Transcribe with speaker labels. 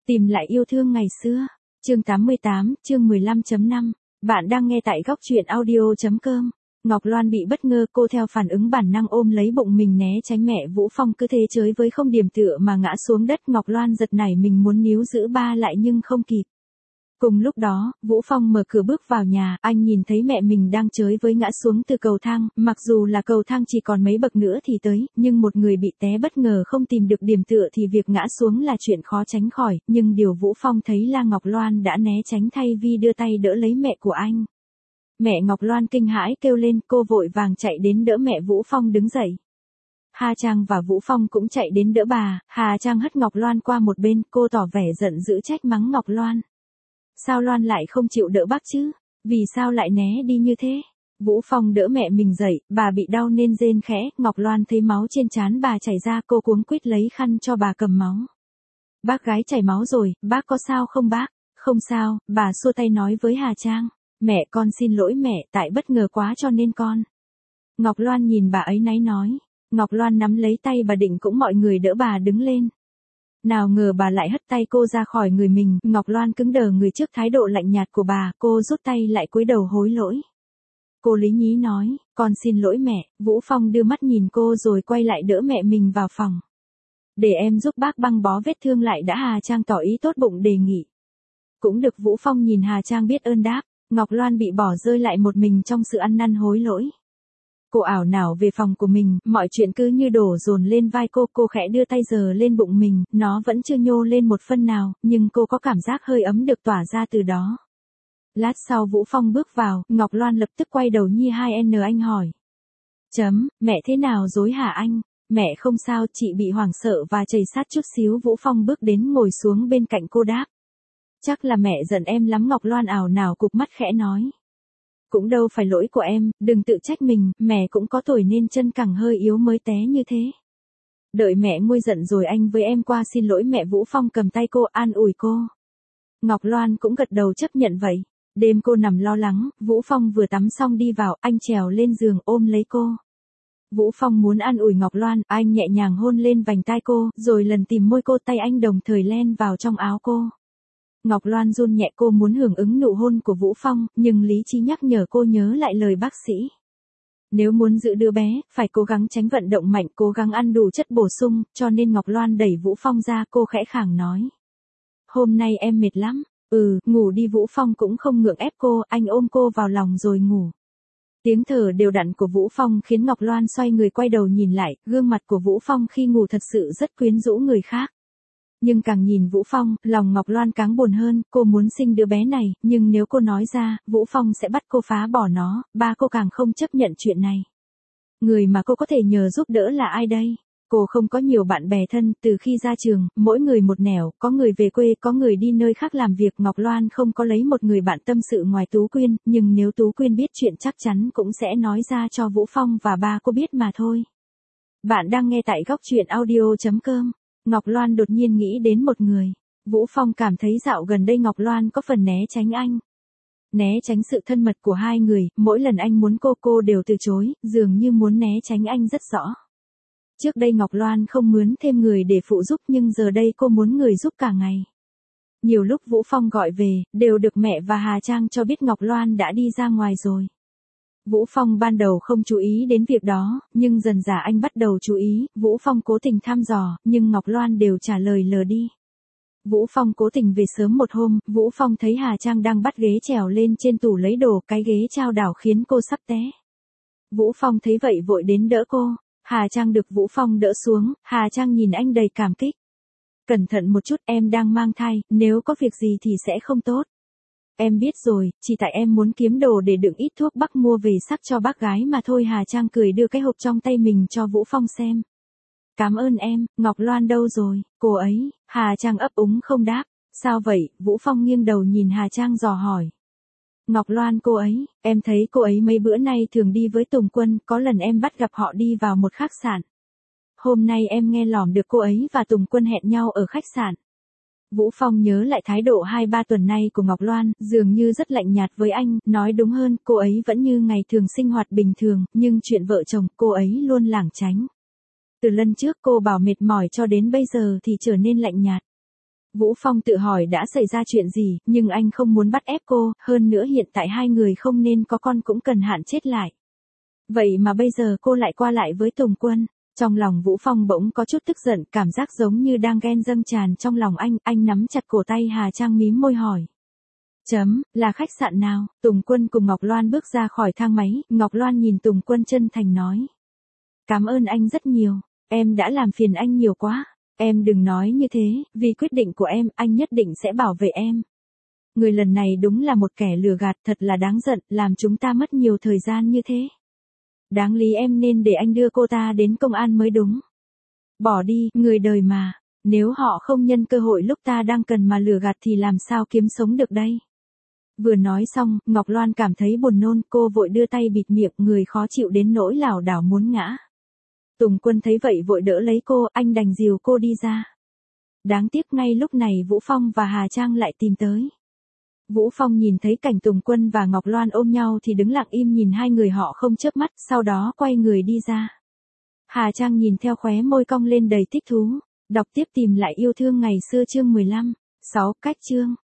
Speaker 1: Tìm lại yêu thương ngày xưa. Chương 88, chương 15.5. Bạn đang nghe tại góc truyện audio.com. Ngọc Loan bị bất ngờ, cô theo phản ứng bản năng ôm lấy bụng mình né tránh mẹ Vũ Phong cứ thế chới với không điểm tựa mà ngã xuống đất. Ngọc Loan giật nảy mình muốn níu giữ ba lại nhưng không kịp. Cùng lúc đó, Vũ Phong mở cửa bước vào nhà, anh nhìn thấy mẹ mình đang chới với ngã xuống từ cầu thang, mặc dù là cầu thang chỉ còn mấy bậc nữa thì tới, nhưng một người bị té bất ngờ không tìm được điểm tựa thì việc ngã xuống là chuyện khó tránh khỏi, nhưng điều Vũ Phong thấy là Ngọc Loan đã né tránh thay vì đưa tay đỡ lấy mẹ của anh. Mẹ Ngọc Loan kinh hãi kêu lên, cô vội vàng chạy đến đỡ mẹ Vũ Phong đứng dậy. Hà Trang và Vũ Phong cũng chạy đến đỡ bà, Hà Trang hất Ngọc Loan qua một bên, cô tỏ vẻ giận dữ trách mắng Ngọc Loan. Sao Loan lại không chịu đỡ bác chứ? Vì sao lại né đi như thế? Vũ Phong đỡ mẹ mình dậy, bà bị đau nên rên khẽ, Ngọc Loan thấy máu trên trán bà chảy ra, cô cuống quýt lấy khăn cho bà cầm máu. Bác gái chảy máu rồi, bác có sao không bác? Không sao, bà xua tay nói với Hà Trang. Mẹ con xin lỗi mẹ, tại bất ngờ quá cho nên con. Ngọc Loan nhìn bà ấy náy nói. Ngọc Loan nắm lấy tay bà định cũng mọi người đỡ bà đứng lên. Nào ngờ bà lại hất tay cô ra khỏi người mình, Ngọc Loan cứng đờ người trước thái độ lạnh nhạt của bà, cô rút tay lại cúi đầu hối lỗi. Cô lý nhí nói, con xin lỗi mẹ, Vũ Phong đưa mắt nhìn cô rồi quay lại đỡ mẹ mình vào phòng. Để em giúp bác băng bó vết thương lại đã, Hà Trang tỏ ý tốt bụng đề nghị. Cũng được, Vũ Phong nhìn Hà Trang biết ơn đáp, Ngọc Loan bị bỏ rơi lại một mình trong sự ăn năn hối lỗi. Cô ảo não về phòng của mình, mọi chuyện cứ như đổ dồn lên vai cô khẽ đưa tay sờ lên bụng mình, nó vẫn chưa nhô lên một phân nào, nhưng cô có cảm giác hơi ấm được tỏa ra từ đó. Lát sau Vũ Phong bước vào, Ngọc Loan lập tức quay đầu nhi 2N anh hỏi. Mẹ thế nào rồi hả anh? Mẹ không sao, chị bị hoảng sợ và chảy sát chút xíu. Vũ Phong bước đến ngồi xuống bên cạnh cô đáp. Chắc là mẹ giận em lắm, Ngọc Loan ảo não cụp mắt khẽ nói. Cũng đâu phải lỗi của em, đừng tự trách mình, mẹ cũng có tuổi nên chân cẳng hơi yếu mới té như thế. Đợi mẹ nguôi giận rồi anh với em qua xin lỗi mẹ. Vũ Phong cầm tay cô an ủi cô. Ngọc Loan cũng gật đầu chấp nhận vậy. Đêm cô nằm lo lắng, Vũ Phong vừa tắm xong đi vào, anh trèo lên giường ôm lấy cô. Vũ Phong muốn an ủi Ngọc Loan, anh nhẹ nhàng hôn lên vành tai cô, rồi lần tìm môi cô, tay anh đồng thời len vào trong áo cô. Ngọc Loan run nhẹ, cô muốn hưởng ứng nụ hôn của Vũ Phong, nhưng lý trí nhắc nhở cô nhớ lại lời bác sĩ. Nếu muốn giữ đứa bé, phải cố gắng tránh vận động mạnh, cố gắng ăn đủ chất bổ sung, cho nên Ngọc Loan đẩy Vũ Phong ra, cô khẽ khàng nói. Hôm nay em mệt lắm, ngủ đi. Vũ Phong cũng không ngượng ép cô, anh ôm cô vào lòng rồi ngủ. Tiếng thở đều đặn của Vũ Phong khiến Ngọc Loan xoay người quay đầu nhìn lại, gương mặt của Vũ Phong khi ngủ thật sự rất quyến rũ người khác. Nhưng càng nhìn Vũ Phong, lòng Ngọc Loan càng buồn hơn, cô muốn sinh đứa bé này, nhưng nếu cô nói ra, Vũ Phong sẽ bắt cô phá bỏ nó, ba cô càng không chấp nhận chuyện này. Người mà cô có thể nhờ giúp đỡ là ai đây? Cô không có nhiều bạn bè thân, từ khi ra trường, mỗi người một nẻo, có người về quê, có người đi nơi khác làm việc. Ngọc Loan không có lấy một người bạn tâm sự ngoài Tú Quyên, nhưng nếu Tú Quyên biết chuyện chắc chắn cũng sẽ nói ra cho Vũ Phong và ba cô biết mà thôi. Bạn đang nghe tại góc truyện audio.com. Ngọc Loan đột nhiên nghĩ đến một người. Vũ Phong cảm thấy dạo gần đây Ngọc Loan có phần né tránh anh. Né tránh sự thân mật của hai người, mỗi lần anh muốn cô đều từ chối, dường như muốn né tránh anh rất rõ. Trước đây Ngọc Loan không mướn thêm người để phụ giúp, nhưng giờ đây cô muốn người giúp cả ngày. Nhiều lúc Vũ Phong gọi về, đều được mẹ và Hà Trang cho biết Ngọc Loan đã đi ra ngoài rồi. Vũ Phong ban đầu không chú ý đến việc đó, nhưng dần dà anh bắt đầu chú ý. Vũ Phong cố tình thăm dò, nhưng Ngọc Loan đều trả lời lờ đi. Vũ Phong cố tình về sớm một hôm, Vũ Phong thấy Hà Trang đang bắt ghế trèo lên trên tủ lấy đồ, cái ghế chao đảo khiến cô sắp té. Vũ Phong thấy vậy vội đến đỡ cô. Hà Trang được Vũ Phong đỡ xuống, Hà Trang nhìn anh đầy cảm kích. Cẩn thận một chút, em đang mang thai, nếu có việc gì thì sẽ không tốt. Em biết rồi, chỉ tại em muốn kiếm đồ để đựng ít thuốc bắc mua về sắc cho bác gái mà thôi. Hà Trang cười đưa cái hộp trong tay mình cho Vũ Phong xem. Cảm ơn em. Ngọc Loan đâu rồi? Cô ấy. Hà Trang ấp úng không đáp. Sao vậy? Vũ Phong nghiêng đầu nhìn Hà Trang dò hỏi. Ngọc Loan cô ấy, em thấy cô ấy mấy bữa nay thường đi với Tùng Quân, có lần em bắt gặp họ đi vào một khách sạn. Hôm nay em nghe lỏm được cô ấy và Tùng Quân hẹn nhau ở khách sạn. Vũ Phong nhớ lại thái độ 2-3 tuần nay của Ngọc Loan, dường như rất lạnh nhạt với anh, nói đúng hơn, cô ấy vẫn như ngày thường sinh hoạt bình thường, nhưng chuyện vợ chồng, cô ấy luôn lảng tránh. Từ lần trước cô bảo mệt mỏi cho đến bây giờ thì trở nên lạnh nhạt. Vũ Phong tự hỏi đã xảy ra chuyện gì, nhưng anh không muốn bắt ép cô, hơn nữa hiện tại hai người không nên có con cũng cần hạn chết lại. Vậy mà bây giờ cô lại qua lại với Tùng Quân. Trong lòng Vũ Phong bỗng có chút tức giận, cảm giác giống như đang ghen dâng tràn trong lòng anh nắm chặt cổ tay Hà Trang mím môi hỏi. Là khách sạn nào? Tùng Quân cùng Ngọc Loan bước ra khỏi thang máy, Ngọc Loan nhìn Tùng Quân chân thành nói. Cảm ơn anh rất nhiều, em đã làm phiền anh nhiều quá. Em đừng nói như thế, vì quyết định của em, anh nhất định sẽ bảo vệ em. Người lần này đúng là một kẻ lừa gạt, thật là đáng giận, làm chúng ta mất nhiều thời gian như thế. Đáng lý em nên để anh đưa cô ta đến công an mới đúng. Bỏ đi, người đời mà, nếu họ không nhân cơ hội lúc ta đang cần mà lừa gạt thì làm sao kiếm sống được đây. Vừa nói xong, Ngọc Loan cảm thấy buồn nôn, cô vội đưa tay bịt miệng, người khó chịu đến nỗi lảo đảo muốn ngã. Tùng Quân thấy vậy vội đỡ lấy cô, anh đành dìu cô đi ra. Đáng tiếc ngay lúc này Vũ Phong và Hà Trang lại tìm tới. Vũ Phong nhìn thấy cảnh Tùng Quân và Ngọc Loan ôm nhau thì đứng lặng im nhìn hai người họ không chớp mắt, sau đó quay người đi ra. Hà Trang nhìn theo khóe môi cong lên đầy thích thú. Đọc tiếp tìm lại yêu thương ngày xưa chương 15. 6 cách chương.